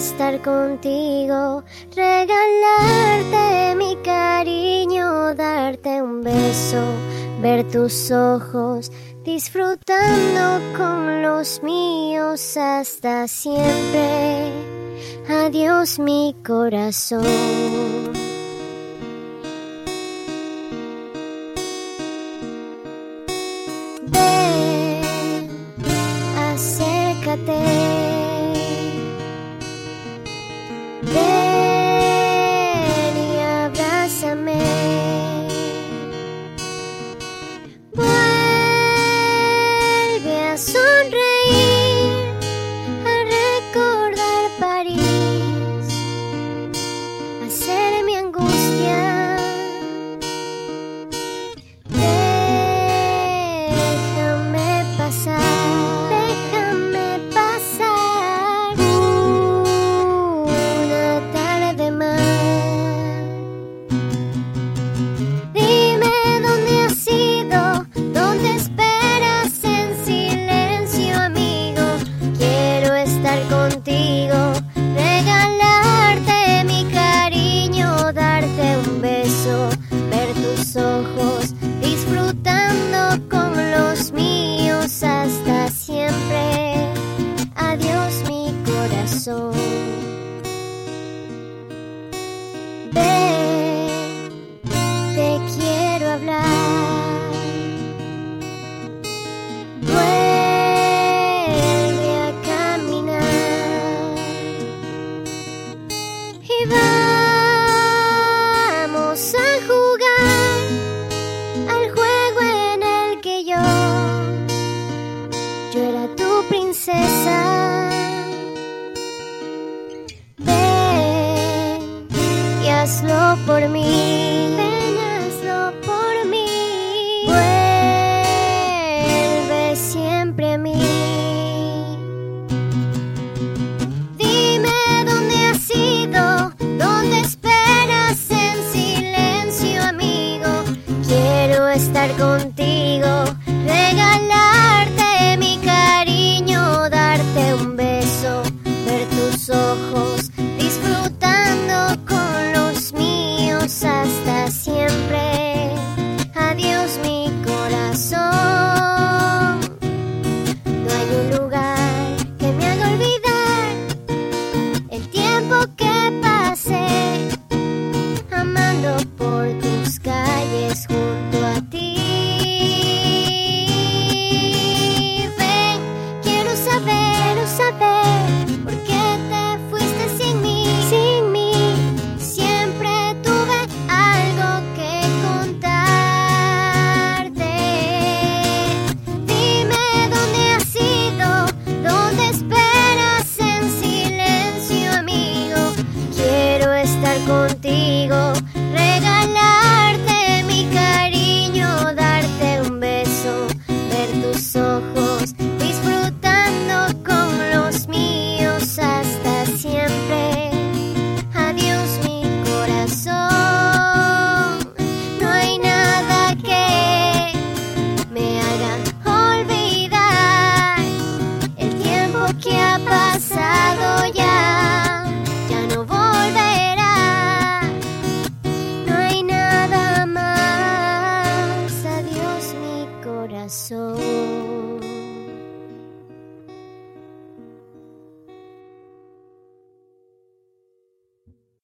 estar contigo, regalarte mi cariño, darte un beso, ver tus ojos, disfrutando con los míos hasta siempre. Adiós mi corazón. Ven, acércate. Ven y abrázame. Vuelve a sonreír, a recordar París, a ser mi angustia. Déjame pasar, déjame pasar una tarde más. Dime dónde has ido, dónde esperas en silencio, amigo. Quiero estar contigo, regalarte mi cariño, darte un beso, ver tus ojos, disfrutando con los míos hasta siempre. Adiós mi corazón. Ven, te quiero hablar. Vuelve a caminar y vamos a jugar al juego en el que yo era tu princesa. Ven y hazlo por mí. Ven, hazlo por mí. Vuelve siempre a mí. Dime dónde has ido, dónde esperas en silencio, amigo. Quiero estar contigo, regalarte mi cariño, darte un beso, ver tus ojos, disfrutando con los míos hasta siempre. Adiós mi corazón. No hay un lugar que me haga olvidar el tiempo que pasé amando por tus calles junto a ti. Ven, quiero saber por qué te fuiste sin mí. Sin mí, siempre tuve algo que contarte. Dime dónde has ido, dónde esperas en silencio, amigo. Quiero estar contigo, regalarte mi cariño, darte un beso, ver tus ojos, disfrutando con los míos hasta siempre. Adiós mi corazón. No hay nada que me haga olvidar el tiempo que ha pasado ya no volverá. No hay nada más. Adiós mi corazón.